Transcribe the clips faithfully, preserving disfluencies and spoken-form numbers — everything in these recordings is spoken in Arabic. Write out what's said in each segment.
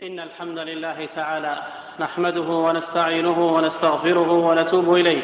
إن الحمد لله تعالى نحمده ونستعينه ونستغفره ونتوب إليه،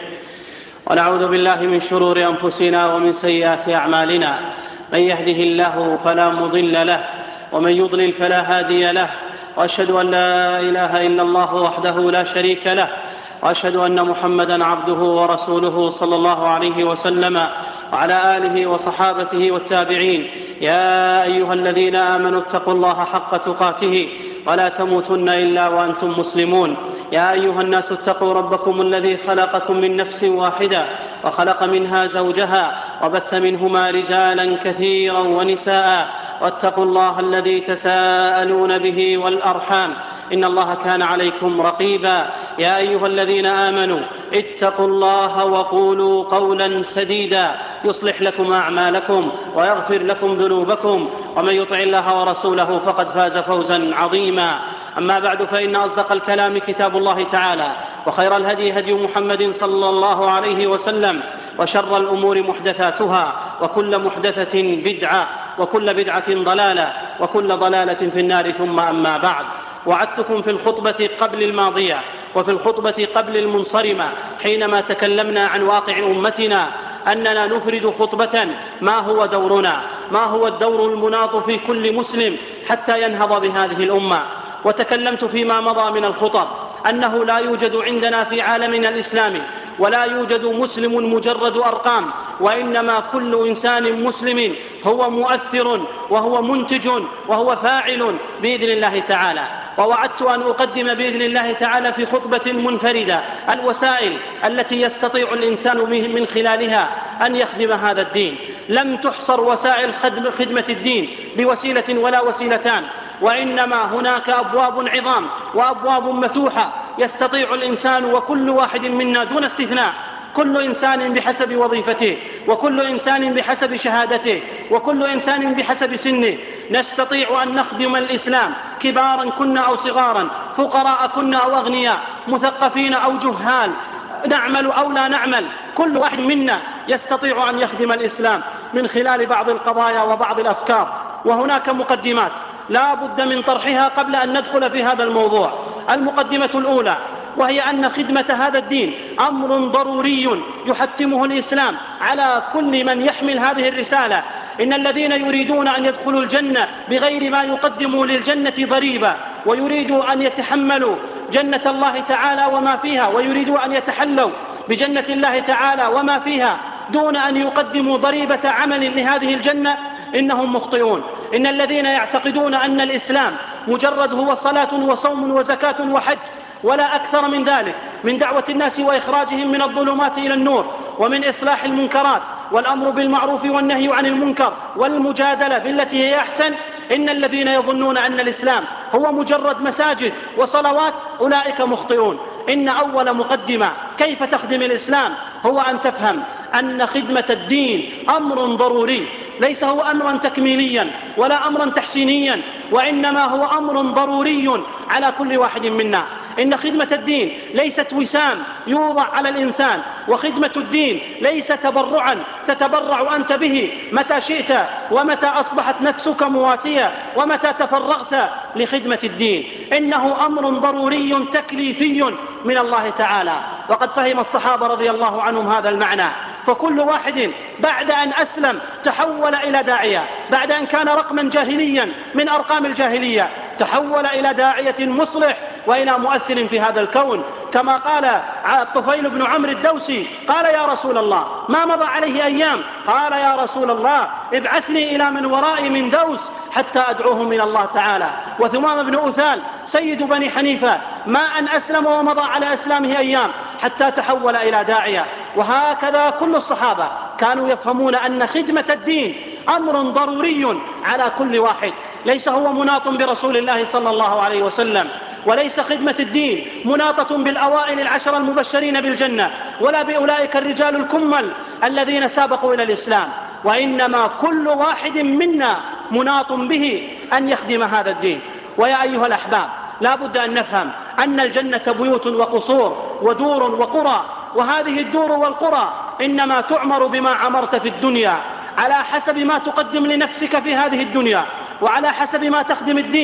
ونعوذ بالله من شرور أنفسنا ومن سيئات أعمالنا. من يهده الله فلا مضل له، ومن يضلل فلا هادي له، وأشهد أن لا إله إلا الله وحده لا شريك له، وأشهد أن محمدًا عبده ورسوله صلى الله عليه وسلم وعلى آله وصحابته والتابعين. يا أيها الذين آمنوا اتقوا الله حق تقاته ولا تموتن إلا وأنتم مسلمون. يا أيها الناس اتقوا ربكم الذي خلقكم من نفس واحدة وخلق منها زوجها وبث منهما رجالا كثيرا ونساء، واتقوا الله الذي تساءلون به والأرحام إن الله كان عليكم رقيبا. يا أيها الذين آمنوا اتقوا الله وقولوا قولا سديدا يصلح لكم أعمالكم ويغفر لكم ذنوبكم، ومن يطع الله ورسوله فقد فاز فوزا عظيما. أما بعد، فإن أصدق الكلام كتاب الله تعالى، وخير الهدي هدي محمد صلى الله عليه وسلم، وشر الأمور محدثاتها، وكل محدثة بدعة، وكل بدعة ضلالة، وكل ضلالة في النار. ثم أما بعد، وعدتكم في الخطبة قبل الماضية وفي الخطبة قبل المنصرمة حينما تكلمنا عن واقع أمتنا أننا نفرد خطبة ما هو دورنا، ما هو الدور المناط في كل مسلم حتى ينهض بهذه الأمة. وتكلمت فيما مضى من الخطب أنه لا يوجد عندنا في عالمنا الإسلامي ولا يوجد مسلم مجرد أرقام، وإنما كل إنسان مسلم هو مؤثر وهو منتج وهو فاعل بإذن الله تعالى. ووعدت أن أقدم بإذن الله تعالى في خطبة منفردة الوسائل التي يستطيع الإنسان من خلالها أن يخدم هذا الدين. لم تحصر وسائل خدمة الدين بوسيلة ولا وسيلتان، وإنما هناك أبواب عظام وأبواب مفتوحة يستطيع الإنسان، وكل واحد منا دون استثناء، كل إنسان بحسب وظيفته، وكل إنسان بحسب شهادته، وكل إنسان بحسب سنه، نستطيع أن نخدم الإسلام، كبارا كنا أو صغارا، فقراء كنا أو أغنياء، مثقفين أو جهال، نعمل أو لا نعمل، كل واحد منا يستطيع أن يخدم الإسلام من خلال بعض القضايا وبعض الأفكار. وهناك مقدمات لا بد من طرحها قبل أن ندخل في هذا الموضوع. المقدمة الأولى وهي أن خدمة هذا الدين أمر ضروري يحتمه الإسلام على كل من يحمل هذه الرسالة. إن الذين يريدون أن يدخلوا الجنة بغير ما يقدموا للجنة ضريبة، ويريدوا أن يتحملوا جنة الله تعالى وما فيها، ويريدوا أن يتحلوا بجنة الله تعالى وما فيها دون أن يقدموا ضريبة عمل لهذه الجنة، إنهم مخطئون. إن الذين يعتقدون أن الإسلام مجرد هو صلاة وصوم وزكاة وحج ولا أكثر من ذلك، من دعوة الناس وإخراجهم من الظلمات إلى النور، ومن إصلاح المنكرات والأمر بالمعروف والنهي عن المنكر والمجادلة بالتي هي أحسن، إن الذين يظنون أن الإسلام هو مجرد مساجد وصلوات أولئك مخطئون. إن أول مقدمة كيف تخدم الإسلام هو أن تفهم أن خدمة الدين أمر ضروري، ليس هو أمرا تكميليا ولا أمرا تحسينيا، وإنما هو أمر ضروري على كل واحد منا. إن خدمة الدين ليست وسام يوضع على الإنسان، وخدمة الدين ليس تبرعا تتبرع أنت به متى شئت ومتى أصبحت نفسك مواتية ومتى تفرغت لخدمة الدين. إنه أمر ضروري تكليفي من الله تعالى، وقد فهم الصحابة رضي الله عنهم هذا المعنى. فكل واحد بعد أن أسلم تحول إلى داعية، بعد أن كان رقما جاهليا من أرقام الجاهلية تحول إلى داعية مصلح وإلى مؤثر في هذا الكون. كما قال الطفيل بن عمرو الدوسي، قال يا رسول الله ما مضى عليه أيام، قال يا رسول الله ابعثني إلى من ورائي من دوس حتى أدعوهم من الله تعالى. وثمام بن أثال سيد بني حنيفة ما أن أسلم ومضى على إسلامه أيام حتى تحول إلى داعية. وهكذا كل الصحابة كانوا يفهمون أن خدمة الدين أمر ضروري على كل واحد، ليس هو مناط برسول الله صلى الله عليه وسلم، وليس خدمة الدين مناطة بالأوائل العشر المبشرين بالجنة ولا بأولئك الرجال الكمل الذين سابقوا إلى الإسلام، وإنما كل واحد منا مناط به أن يخدم هذا الدين. ويا أيها الأحباب، لا بد أن نفهم أن الجنة بيوت وقصور ودور وقرى، وهذه الدور والقرى إنما تعمر بما عمرت في الدنيا، على حسب ما تقدم لنفسك في هذه الدنيا، وعلى حسب ما تخدم الدين،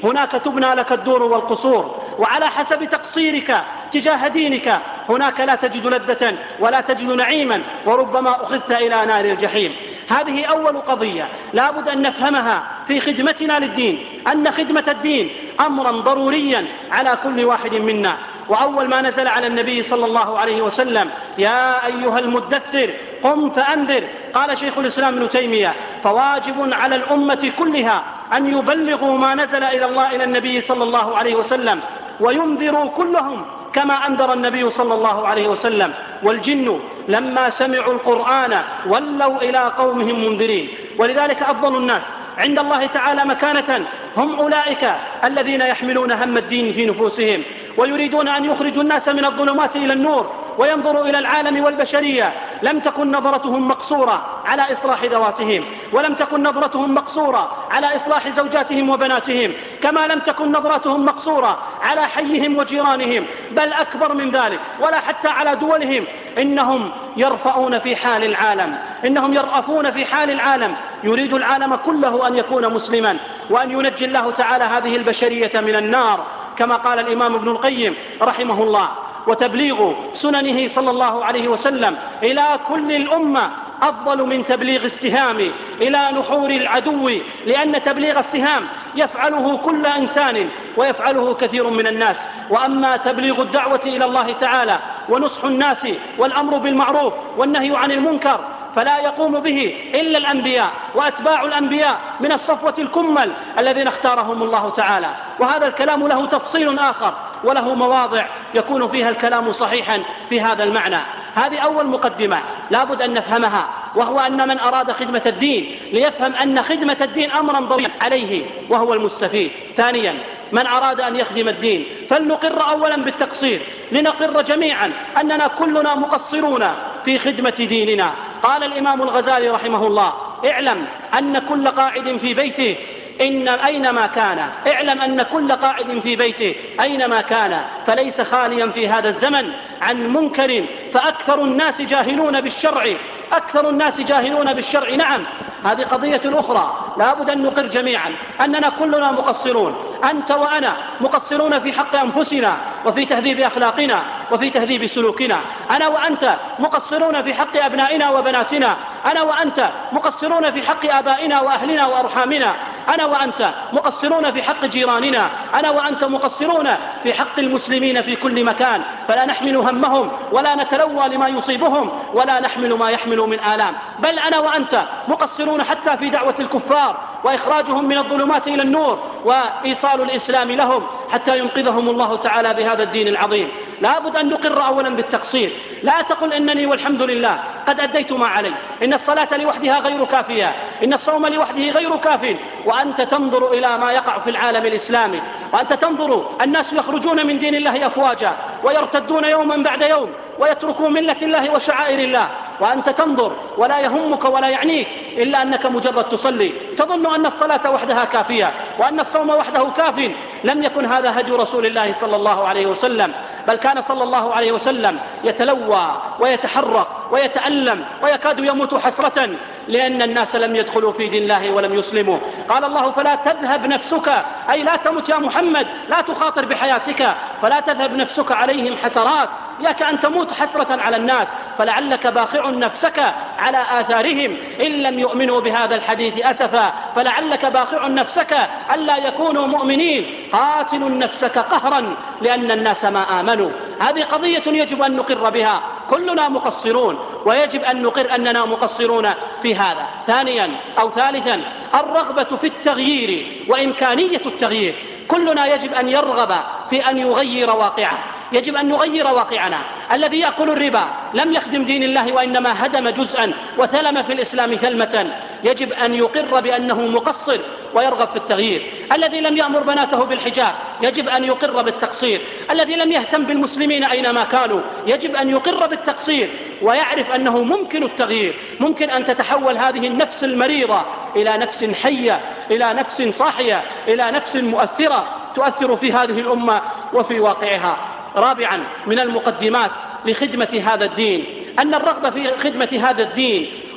هناك تبنى لك الدور والقصور، وعلى حسب تقصيرك تجاه دينك هناك لا تجد لذة ولا تجد نعيما، وربما أخذت إلى نار الجحيم. هذه أول قضية لا بد أن نفهمها في خدمتنا للدين، أن خدمة الدين أمرا ضروريا على كل واحد منا. وأول ما نزل على النبي صلى الله عليه وسلم يا أيها المدثر قم فأنذر، قال شيخ الإسلام ابن تيمية فواجب على الأمة كلها أن يبلغوا ما نزل إلى الله إلى النبي صلى الله عليه وسلم وينذروا كلهم كما أنذر النبي صلى الله عليه وسلم. والجن لما سمعوا القرآن ولوا إلى قومهم منذرين. ولذلك أفضل الناس عند الله تعالى مكانة هم أولئك الذين يحملون هم الدين في نفوسهم ويريدون أن يخرجوا الناس من الظلمات إلى النور وينظروا إلى العالم والبشرية. لم تكن نظرتهم مقصورة على إصلاح ذواتهم، ولم تكن نظرتهم مقصورة على إصلاح زوجاتهم وبناتهم، كما لم تكن نظرتهم مقصورة على حيهم وجيرانهم، بل أكبر من ذلك ولا حتى على دولهم. إنهم يرفعون في حال العالم، إنهم يرأفون في حال العالم، يريد العالم كله أن يكون مسلما وأن ينجي الله تعالى هذه البشرية من النار، كما قال الإمام ابن القيم رحمه الله. وتبليغ سننه صلى الله عليه وسلم إلى كل الأمة أفضل من تبليغ السهام إلى نحور العدو، لأن تبليغ السهام يفعله كل إنسان ويفعله كثير من الناس، وأما تبليغ الدعوة إلى الله تعالى ونصح الناس والأمر بالمعروف والنهي عن المنكر فلا يقوم به إلا الأنبياء وأتباع الأنبياء من الصفوة الكمل الذين اختارهم الله تعالى. وهذا الكلام له تفصيل آخر وله مواضع يكون فيها الكلام صحيحا في هذا المعنى. هذه أول مقدمة لا بد أن نفهمها، وهو أن من أراد خدمة الدين ليفهم أن خدمة الدين أمرا ضروريا عليه وهو المستفيد. ثانيا من أراد أن يخدم الدين فلنقر أولا بالتقصير، لنقر جميعا أننا كلنا مقصرون في خدمة ديننا. قال الإمام الغزالي رحمه الله اعلم أن كل قاعد في بيته إن أينما كان اعلم أن كل قاعد في بيته أينما كان فليس خاليا في هذا الزمن عن منكر، فأكثر الناس جاهلون بالشرع أكثر الناس جاهلون بالشرع. نعم هذه قضية أخرى لا بد أن نقر جميعا أننا كلنا مقصرون، أنت وأنا مقصرون في حق أنفسنا وفي تهذيب أخلاقنا وفي تهذيب سلوكنا، أنا وأنت مقصرون في حق أبنائنا وبناتنا، أنا وأنت مقصرون في حق آبائنا وأهلنا وأرحامنا، أنا وأنت مقصرون في حق جيراننا، أنا وأنت مقصرون في حق المسلمين في كل مكان، فلا نحمل همهم ولا نتلوى لما يصيبهم ولا نحمل ما يحمل من آلام، بل أنا وأنت مقصرون حتى في دعوة الكفار وإخراجهم من الظلمات إلى النور وإيصال الإسلام لهم حتى ينقذهم الله تعالى بهذا الدين العظيم. لا بد أن نقر أولا بالتقصير، لا تقل إنني والحمد لله قد أديت ما علي، إن الصلاة لوحدها غير كافية، إن الصوم لوحده غير كاف، وأنت تنظر إلى ما يقع في العالم الإسلامي، وأنت تنظر الناس يخرجون من دين الله أفواجا ويرتدون يوما بعد يوم ويتركوا ملة الله وشعائر الله، وأنت تنظر ولا يهمك ولا يعنيك إلا أنك مجرد تصلي، تظن أن الصلاة وحدها كافية وأن الصوم وحده كاف. لم يكن هذا هدي رسول الله صلى الله عليه وسلم، بل كان صلى الله عليه وسلم يتلوى ويتحرق ويتألم ويكاد يموت حسرة لأن الناس لم يدخلوا في دين الله ولم يسلموا. قال الله فلا تذهب نفسك، أي لا تمت يا محمد، لا تخاطر بحياتك، فلا تذهب نفسك عليهم حسرات، إياك أن تموت حسرة على الناس، فلعلك باخع نفسك على آثارهم إن لم يؤمنوا بهذا الحديث أسفا، فلعلك باخع نفسك ألا يكونوا مؤمنين، قاتل نفسك قهرا لأن الناس ما آمنوا. هذه قضية يجب أن نقر بها، كلنا مقصرون ويجب أن نقر أننا مقصرون في هذا. ثانيا أو ثالثا الرغبة في التغيير وإمكانية التغيير، كلنا يجب أن يرغب في أن يغير واقعه، يجب أن نغير واقعنا. الذي يأكل الربا لم يخدم دين الله وإنما هدم جزءا وثلم في الإسلام ثلمة، يجب أن يقر بأنه مقصر ويرغب في التغيير. الذي لم يأمر بناته بالحجاب يجب أن يقر بالتقصير. الذي لم يهتم بالمسلمين أينما كانوا يجب أن يقر بالتقصير ويعرف أنه ممكن التغيير، ممكن أن تتحول هذه النفس المريضة إلى نفس حية، إلى نفس صاحية، إلى نفس مؤثرة تؤثر في هذه الأمة وفي واقعها. رابعا من المقدمات لخدمة هذا الدين أن الرغبة في خدمة هذا الدين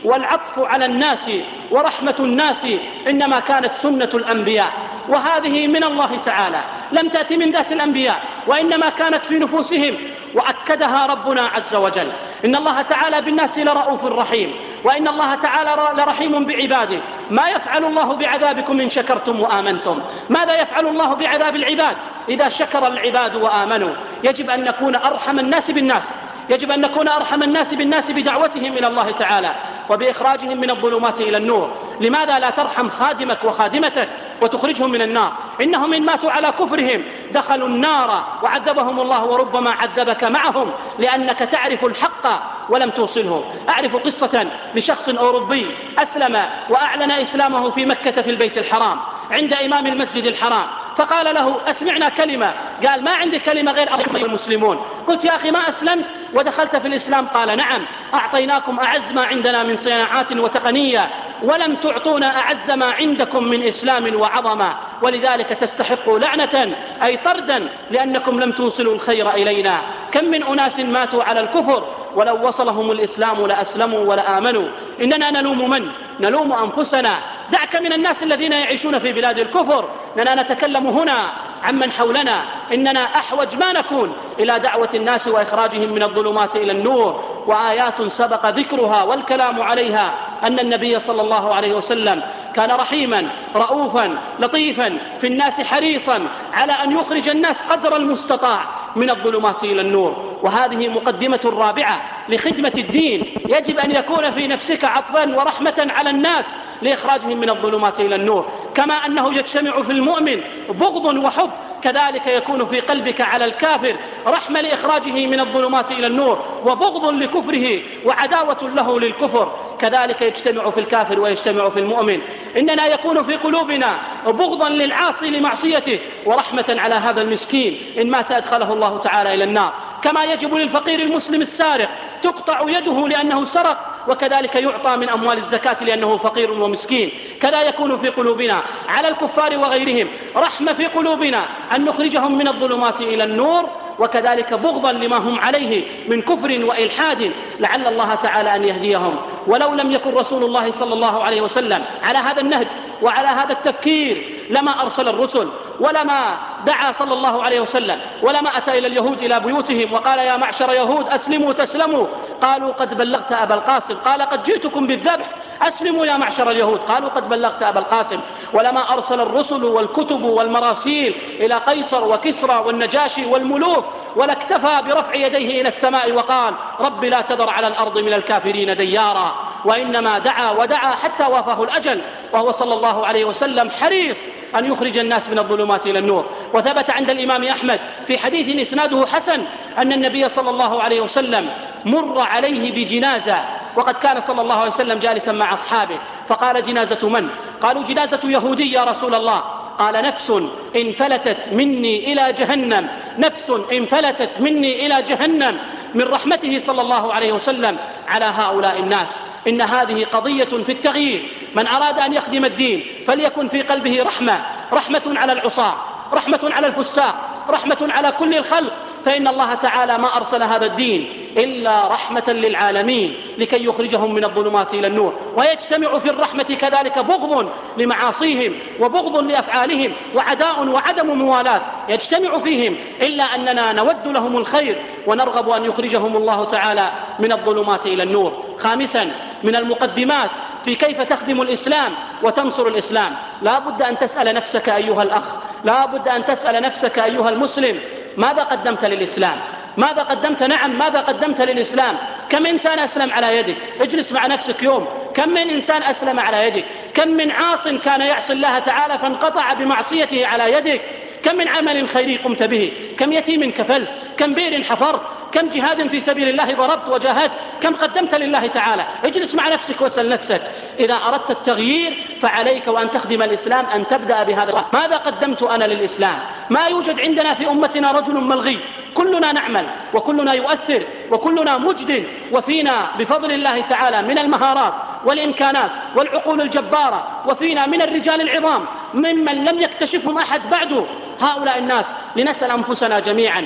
والعطف على الناس ورحمة الناس إنما كانت سنة الأنبياء، وهذه من الله تعالى لم تأتي من ذات الأنبياء، وإنما كانت في نفوسهم، وأكدها ربنا عز وجل. إن الله تعالى بالناس لرؤوف رحيم، وإن الله تعالى لرحيم بعباده. ما يفعل الله بعذابكم إن شكرتم وآمنتم؟ ماذا يفعل الله بعذاب العباد إذا شكر العباد وآمنوا؟ يجب أن نكون أرحم الناس بالناس، يجب أن نكون أرحم الناس بالناس بدعوتهم إلى الله تعالى وبإخراجهم من الظلمات إلى النور. لماذا لا ترحم خادمك وخادمتك وتخرجهم من النار؟ إنهم إن ماتوا على كفرهم دخلوا النار وعذبهم الله، وربما عذبك معهم لأنك تعرف الحق ولم توصله. أعرف قصة لشخص أوروبي أسلم وأعلن إسلامه في مكة في البيت الحرام عند إمام المسجد الحرام، فقال له: أسمعنا كلمة. قال: ما عندي كلمة غير أيها المسلمون. قلت: يا أخي ما أسلمت ودخلت في الإسلام؟ قال: نعم، أعطيناكم أعز ما عندنا من صناعات وتقنية، ولم تعطونا أعز ما عندكم من إسلام وعظمة، ولذلك تستحقوا لعنة أي طردا، لأنكم لم توصلوا الخير إلينا. كم من أناس ماتوا على الكفر ولو وصلهم الإسلام لأسلموا ولآمنوا. إننا نلوم من؟ نلوم أنفسنا. دعك من الناس الذين يعيشون في بلاد الكفر، إننا نتكلم هنا عمن حولنا. إننا أحوج ما نكون إلى دعوة الناس وإخراجهم من الظلمات إلى النور. وآيات سبق ذكرها والكلام عليها أن النبي صلى الله عليه وسلم كان رحيما رؤوفا لطيفا في الناس، حريصا على أن يخرج الناس قدر المستطاع من الظلمات إلى النور. وهذه مقدمة رابعة لخدمة الدين. يجب أن يكون في نفسك عطفا ورحمة على الناس لإخراجهم من الظلمات إلى النور. كما أنه يجتمع في المؤمن بغض وحب، كذلك يكون في قلبك على الكافر رحمة لإخراجه من الظلمات إلى النور، وبغض لكفره وعداوة له للكفر، كذلك يجتمع في الكافر ويجتمع في المؤمن. إننا يكون في قلوبنا بغضا للعاصي لمعصيته ورحمة على هذا المسكين إن مات أدخله الله تعالى إلى النار. كما يجب للفقير المسلم السارق تقطع يده لأنه سرق، وكذلك يعطى من أموال الزكاة لأنه فقير ومسكين. كذا يكون في قلوبنا على الكفار وغيرهم رحمة في قلوبنا أن نخرجهم من الظلمات إلى النور، وكذلك بغضا لما هم عليه من كفر وإلحاد لعل الله تعالى أن يهديهم. ولو لم يكن رسول الله صلى الله عليه وسلم على هذا النهج وعلى هذا التفكير لما أرسل الرسل، ولما دعا صلى الله عليه وسلم، ولما أتى إلى اليهود إلى بيوتهم وقال: يا معشر يهود أسلموا تسلموا. قالوا: قد بلغت أبا القاسم. قال: قد جئتكم بالذبح، أسلموا يا معشر اليهود. قالوا: قد بلغت أبا القاسم. ولما أرسل الرسل والكتب والمراسيل إلى قيصر وكسرى والنجاشي والملوك ولا اكتفى برفع يديه إلى السماء وقال: رب لا تذر على الأرض من الكافرين ديارا، وإنما دعا ودعا حتى وافاه الأجل، وهو صلى الله عليه وسلم حريص أن يخرج الناس من الظلمات إلى النور. وثبت عند الإمام أحمد في حديث إسناده حسن أن النبي صلى الله عليه وسلم مر عليه بجنازة، وقد كان صلى الله عليه وسلم جالسا مع أصحابه، فقال: جنازة من؟ قالوا: جنازة يهودي يا رسول الله. قال: نفس انفلتت مني إلى جهنم، نفس انفلتت مني إلى جهنم، من رحمته صلى الله عليه وسلم على هؤلاء الناس. إن هذه قضية في التغيير. من أراد أن يخدم الدين فليكن في قلبه رحمة، رحمة على العصاة، رحمة على الفساق، رحمة على كل الخلق، فإن الله تعالى ما أرسل هذا الدين إلا رحمة للعالمين لكي يخرجهم من الظلمات إلى النور. ويجتمع في الرحمة كذلك بغض لمعاصيهم وبغض لأفعالهم وعداء وعدم موالاة يجتمع فيهم، إلا أننا نود لهم الخير ونرغب أن يخرجهم الله تعالى من الظلمات إلى النور. خامسا من المقدمات في كيف تخدم الإسلام وتنصر الإسلام، لا بد أن تسأل نفسك أيها الأخ، لا بد أن تسأل نفسك أيها المسلم: ماذا قدمت للإسلام؟ ماذا قدمت؟ نعم، ماذا قدمت للإسلام؟ كم إنسان أسلم على يدك؟ اجلس مع نفسك يوم، كم من إنسان أسلم على يدك؟ كم من عاص كان يعصي الله تعالى فانقطع بمعصيته على يدك؟ كم من عمل خيري قمت به؟ كم يتيم كفلت؟ كم بئر حفرت؟ كم جهاد في سبيل الله ضربت وجاهدت؟ كم قدمت لله تعالى؟ اجلس مع نفسك واسأل نفسك. إذا أردت التغيير فعليك وأن تخدم الإسلام أن تبدأ بهذا. ماذا قدمت أنا للإسلام؟ ما يوجد عندنا في أمتنا رجل ملغي، كلنا نعمل وكلنا يؤثر وكلنا مجد، وفينا بفضل الله تعالى من المهارات والإمكانات والعقول الجبارة، وفينا من الرجال العظام ممن لم يكتشفهم أحد بعده. هؤلاء الناس لنسأل أنفسنا جميعا: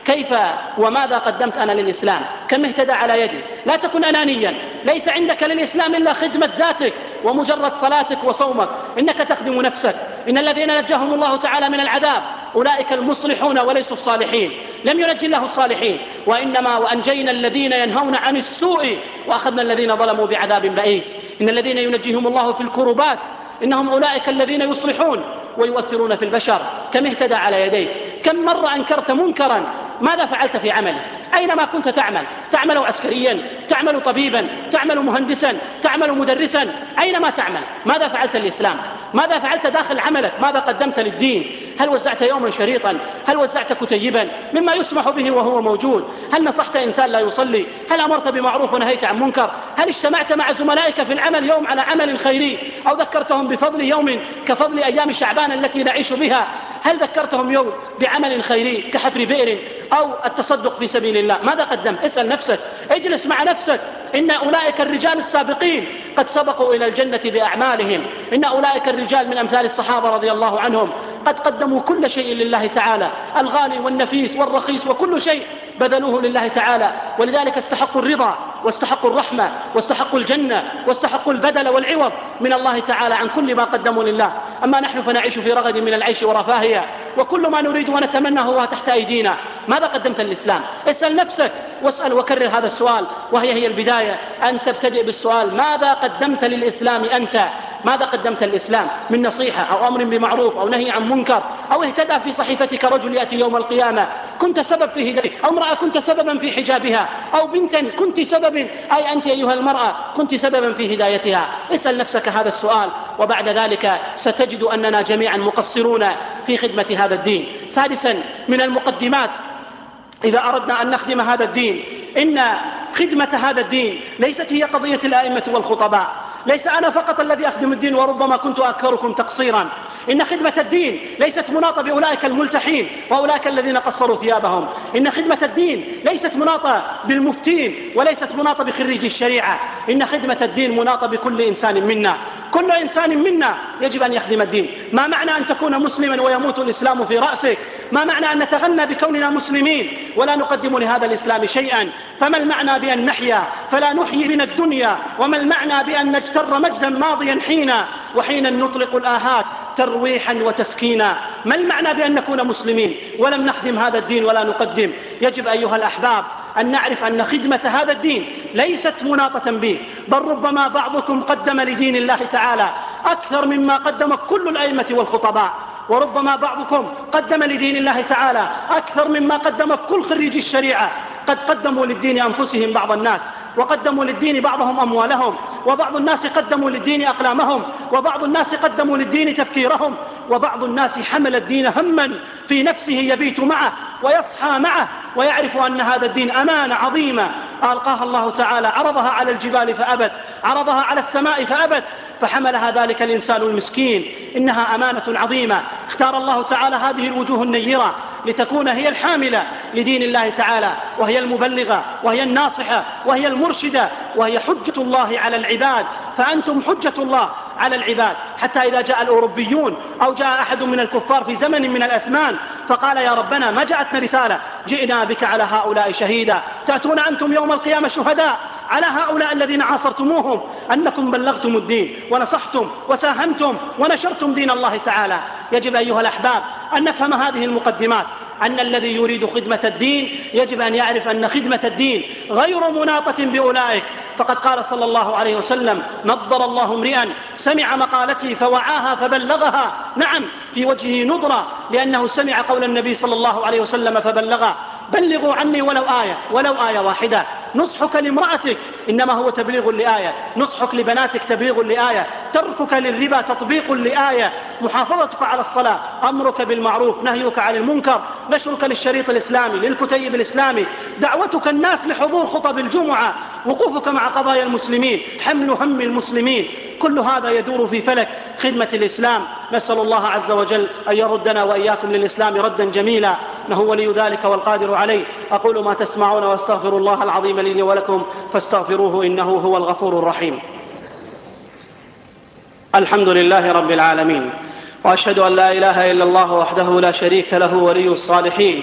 كيف وماذا قدمت أنا للإسلام؟ كم اهتدى على يدي؟ لا تكن أنانيا، ليس عندك للإسلام إلا خدمة ذاتك ومجرد صلاتك وصومك، إنك تخدم نفسك. إن الذين نجاهم الله تعالى من العذاب أولئك المصلحون وليسوا الصالحين، لم ينجي الله الصالحين، وإنما وأنجينا الذين ينهون عن السوء وأخذنا الذين ظلموا بعذاب بئيس. إن الذين ينجيهم الله في الكربات إنهم أولئك الذين يصلحون ويؤثرون في البشر. كم اهتدى على يديك؟ كم مرة أنكرت منكرا؟ ماذا فعلت في عمله؟ أينما كنت تعمل، تعمل عسكريا، تعمل طبيبا، تعمل مهندسا، تعمل مدرسا، أينما تعمل ماذا فعلت للإسلام؟ ماذا فعلت داخل عملك؟ ماذا قدمت للدين؟ هل وزعت يوما شريطا؟ هل وزعت كتيبا مما يسمح به وهو موجود؟ هل نصحت إنسان لا يصلي؟ هل أمرت بمعروف ونهيت عن منكر؟ هل اجتمعت مع زملائك في العمل يوم على عمل خيري أو ذكرتهم بفضل يوم كفضل أيام شعبان التي نعيش بها؟ هل ذكرتهم يوم بعمل خيري كحفر بئر أو التصدق في سبيل الله؟ ماذا قدمت؟ اسأل نفسك، اجلس مع نفسك. إن أولئك الرجال السابقين قد سبقوا إلى الجنة بأعمالهم. إن أولئك الرجال من أمثال الصحابة رضي الله عنهم قد قدموا كل شيء لله تعالى، الغالي والنفيس والرخيص وكل شيء بذلوه لله تعالى، ولذلك استحقوا الرضا واستحقوا الرحمة واستحقوا الجنة واستحقوا البدل والعوض من الله تعالى عن كل ما قدموا لله. أما نحن فنعيش في رغد من العيش ورفاهية، وكل ما نريد ونتمنى هو تحت أيدينا. ماذا قدمت للإسلام؟ اسأل نفسك واسأل وكرر هذا السؤال، وهي هي البداية أن تبتدئ بالسؤال: ماذا قدمت للإسلام أنت؟ ماذا قدمت للإسلام من نصيحة أو أمر بمعروف أو نهي عن منكر، أو اهتدى في صحيفتك رجل يأتي يوم القيامة كنت سبب في هدايته، أو امرأة كنت سببا في حجابها، أو بنتا كنت سبب، أي أنت أيها المرأة كنت سببا في هدايتها. اسأل نفسك هذا السؤال، وبعد ذلك ستجد أننا جميعا مقصرون في خدمة هذا الدين. سادسا من المقدمات إذا أردنا أن نخدم هذا الدين، إن خدمة هذا الدين ليست هي قضية الآئمة والخطباء. ليس أنا فقط الذي أخدم الدين وربما كنت أكثركم تقصيرا. إن خدمة الدين ليست مناطة بأولئك الملتحين وأولئك الذين قصروا ثيابهم. إن خدمة الدين ليست مناطة بالمفتين وليست مناطة بخريج الشريعة. إن خدمة الدين مناطة بكل إنسان منا. كل إنسان منا يجب أن يخدم الدين. ما معنى أن تكون مسلما ويموت الإسلام في رأسك؟ ما معنى أن نتغنى بكوننا مسلمين ولا نقدم لهذا الإسلام شيئا؟ فما المعنى بأن نحيا فلا نحيي من الدنيا؟ وما المعنى بأن نجتر مجدا ماضيا حينا وحينا نطلق الآهات ترويحا وتسكينا؟ ما المعنى بأن نكون مسلمين ولم نخدم هذا الدين ولا نقدم؟ يجب أيها الأحباب أن نعرف أن خدمة هذا الدين ليست مناطة به، بل ربما بعضكم قدم لدين الله تعالى أكثر مما قدم كل الأئمة والخطباء، وربما بعضكم قدم لدين الله تعالى أكثر مما قدم كل خريج الشريعة. قد قدموا للدين أنفسهم بعض الناس، وقدموا للدين بعضهم أموالهم، وبعض الناس قدموا للدين أقلامهم، وبعض الناس قدموا للدين تفكيرهم، وبعض الناس حمل الدين هما في نفسه يبيت معه ويصحى معه ويعرف أن هذا الدين أمانة عظيمة ألقاها الله تعالى، عرضها على الجبال فأبت، عرضها على السماء فأبت، فحملها ذلك الإنسان المسكين. إنها أمانة عظيمة اختار الله تعالى هذه الوجوه النيرة لتكون هي الحاملة لدين الله تعالى، وهي المبلغة وهي الناصحة وهي المرشدة، وهي حجة الله على العباد. فأنتم حجة الله على العباد، حتى إذا جاء الأوروبيون أو جاء أحد من الكفار في زمن من الأزمان فقال: يا ربنا ما جاءتنا رسالة، جئنا بك على هؤلاء شهيدا، تأتون أنتم يوم القيامة شهداء على هؤلاء الذين عاصرتموهم أنكم بلغتم الدين ونصحتم وساهمتم ونشرتم دين الله تعالى. يجب أيها الأحباب أن نفهم هذه المقدمات، أن الذي يريد خدمة الدين يجب أن يعرف أن خدمة الدين غير مناطة بأولئك. فقد قال صلى الله عليه وسلم: نضر الله امرئا سمع مقالتي فوعاها فبلغها. نعم، في وجهه نضرة لأنه سمع قول النبي صلى الله عليه وسلم فبلغها. بلغوا عني ولو آية، ولو آية واحدة. نصحك لامرأتك إنما هو تبليغ لآية، نصحك لبناتك تبليغ لآية، تركك للربا تطبيق لآية، محافظتك على الصلاة، أمرك بالمعروف، نهيك عن المنكر، نشرك للشريط الإسلامي، للكتيب الإسلامي، دعوتك الناس لحضور خطب الجمعة، وقوفك مع قضايا المسلمين، حمل هم المسلمين، كل هذا يدور في فلك خدمة الإسلام. نسأل الله عز وجل أن يردنا وإياكم للإسلام ردا جميلا، إنه ولي ذلك والقادر عليه. أقول ما تسمعون واستغفر الله العظيم لي ولكم فاستغفروه إنه هو الغفور الرحيم. الحمد لله رب العالمين، وأشهد أن لا إله إلا الله وحده لا شريك له ولي الصالحين،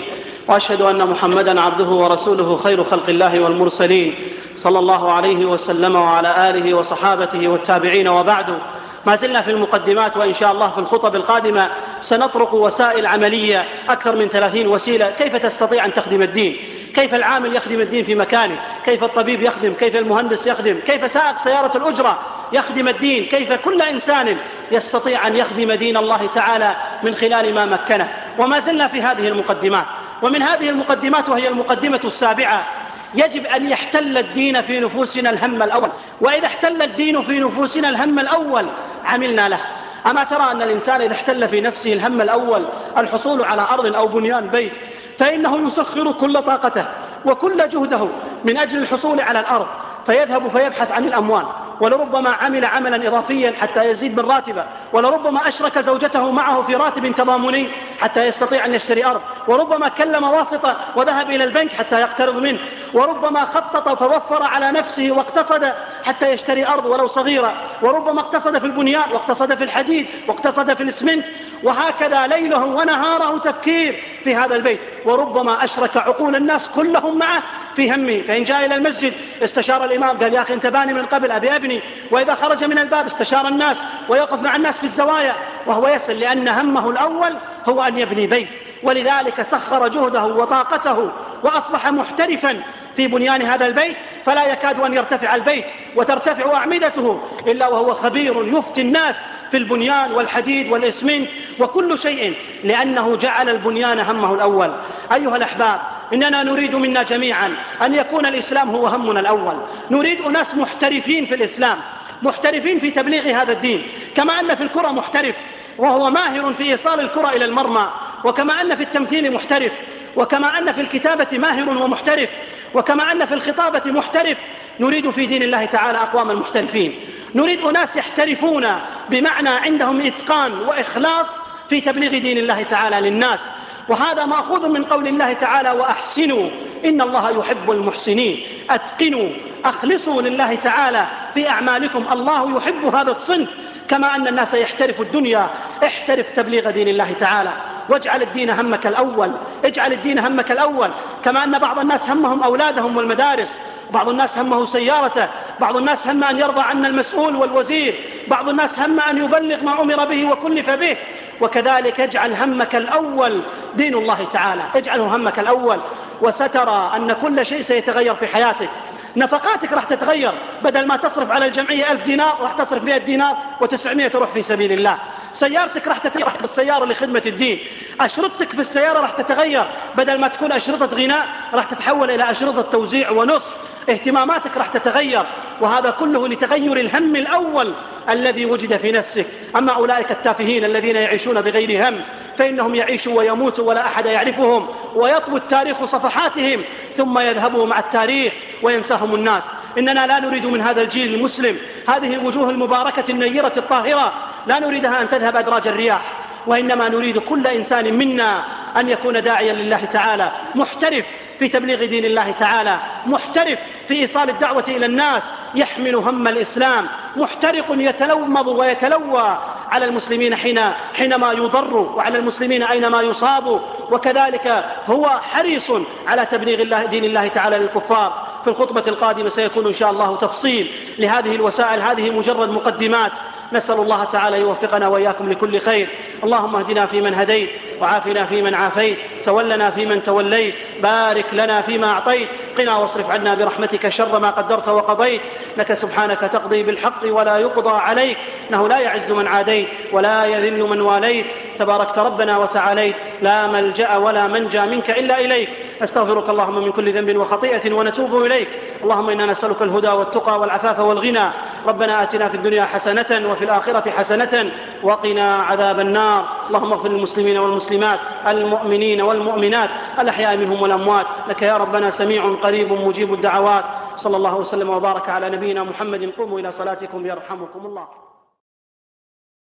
وأشهد أن محمدًا عبده ورسوله خير خلق الله والمرسلين صلى الله عليه وسلم وعلى آله وصحابته والتابعين. وبعد، ما زلنا في المقدمات، وإن شاء الله في الخطب القادمة سنطرق وسائل عملية، أكثر من ثلاثين وسيلة كيف تستطيع أن تخدم الدين، كيف العامل يخدم الدين في مكانه، كيف الطبيب يخدم، كيف المهندس يخدم، كيف سائق سيارة الأجرة يخدم الدين، كيف كل إنسان يستطيع أن يخدم دين الله تعالى من خلال ما مكنه. وما زلنا في هذه المقدمات، ومن هذه المقدمات وهي المقدمة السابعة: يجب أن يحتل الدين في نفوسنا الهم الأول، وإذا احتل الدين في نفوسنا الهم الأول عملنا له. أما ترى أن الإنسان إذا احتل في نفسه الهم الأول الحصول على أرض أو بنيان بيت، فإنه يسخر كل طاقته وكل جهده من أجل الحصول على الأرض، فيذهب فيبحث عن الأموال، ولربما عمل عملا إضافيا حتى يزيد من راتبه، ولربما أشرك زوجته معه في راتب تضامني حتى يستطيع أن يشتري أرض، وربما كلم واسطة وذهب إلى البنك حتى يقترض منه، وربما خطط فوفر على نفسه واقتصد حتى يشتري أرض ولو صغيرة، وربما اقتصد في البنيان واقتصد في الحديد واقتصد في الإسمنت، وهكذا ليله ونهاره تفكير في هذا البيت. وربما أشرك عقول الناس كلهم معه في همه، فإن جاء إلى المسجد استشار الإمام، قال: يا أخي أنت باني من قبل، أبي أبني. وإذا خرج من الباب استشار الناس ويقف مع الناس في الزوايا، وهو يسأل، لأن همه الأول هو أن يبني بيت، ولذلك سخر جهده وطاقته وأصبح محترفا في بنيان هذا البيت، فلا يكاد أن يرتفع البيت وترتفع أعمدته إلا وهو خبير يفتي الناس في البنيان والحديد والإسمنت وكل شيء، لأنه جعل البنيان همه الأول. أيها الأحباب، إننا نريد منا جميعا أن يكون الإسلام هو همنا الأول. نريد أناس محترفين في الإسلام، محترفين في تبليغ هذا الدين، كما أن في الكرة محترف وهو ماهر في إيصال الكرة إلى المرمى، وكما أن في التمثيل محترف، وكما أن في الكتابة ماهر ومحترف، وكما أن في الخطابة محترف. نريد في دين الله تعالى أقواما محترفين، نريد أناس يحترفون بمعنى عندهم إتقان وإخلاص في تبليغ دين الله تعالى للناس. وهذا مأخوذ من قول الله تعالى: وأحسنوا إن الله يحب المحسنين. أتقنوا، أخلصوا لله تعالى في أعمالكم، الله يحب هذا الصنف. كما أن الناس يحترف الدنيا، احترف تبليغ دين الله تعالى، واجعل الدين همك الأول، اجعل الدين همك الأول. كما أن بعض الناس همهم أولادهم والمدارس، بعض الناس همه سيارته، بعض الناس هم أن يرضى عنا المسؤول والوزير، بعض الناس هم أن يبلغ ما أمر به وكلف به. وكذلك اجعل همك الأول دين الله تعالى، اجعله همك الأول، وسترى أن كل شيء سيتغير في حياتك. نفقاتك راح تتغير، بدل ما تصرف على الجمعية ألف دينار راح تصرف مئة دينار وتسعمائة تروح في سبيل الله. سيارتك راح تتغير بالسيارة لخدمة الدين. أشرطتك في السيارة راح تتغير، بدل ما تكون أشرطة غناء راح تتحول إلى أشرطة توزيع ونصف. اهتماماتك راح تتغير، وهذا كله لتغير الهم الأول الذي وجد في نفسك. أما أولئك التافهين الذين يعيشون بغير هم فإنهم يعيشوا ويموتوا ولا أحد يعرفهم، ويطوي التاريخ صفحاتهم ثم يذهبوا مع التاريخ وينساهم الناس. إننا لا نريد من هذا الجيل المسلم، هذه الوجوه المباركة النيرة الطاهرة، لا نريدها أن تذهب أدراج الرياح، وإنما نريد كل إنسان منا أن يكون داعيا لله تعالى، محترف في تبليغ دين الله تعالى، محترف في إيصال الدعوة إلى الناس، يحمل هم الإسلام، محترق يتلومض ويتلوى على المسلمين حين حينما يضر، وعلى المسلمين أينما يصابوا، وكذلك هو حريص على تبليغ الله دين الله تعالى للكفار. في الخطبة القادمة سيكون إن شاء الله تفصيل لهذه الوسائل، هذه مجرد مقدمات. نسأل الله تعالى يوفقنا وإياكم لكل خير. اللهم اهدنا فيمن هديت، وعافنا فيمن عافيت، تولنا فيمن توليت، بارك لنا فيما أعطيت، قنا واصرف عنا برحمتك شر ما قدرت وقضيت. لك سبحانك تقضي بالحق ولا يقضى عليك، إنه لا يعز من عاديت ولا يذل من واليت، تباركت ربنا وتعاليت، لا ملجأ ولا منجى منك إلا إليك. أستغفرك اللهم من كل ذنب وخطيئة ونتوب إليك. اللهم إنا نسألك الهدى والتقى والعفاف والغنى. ربنا آتنا في الدنيا حسنة وفي الآخرة حسنة وقنا عذاب النار. اللهم اغفر للمسلمين والمسلمات، المؤمنين والمؤمنات، الأحياء منهم والأموات، لك يا ربنا سميع قريب مجيب الدعوات. صلى الله وسلم وبارك على نبينا محمد. قوموا إلى صلاتكم يرحمكم الله.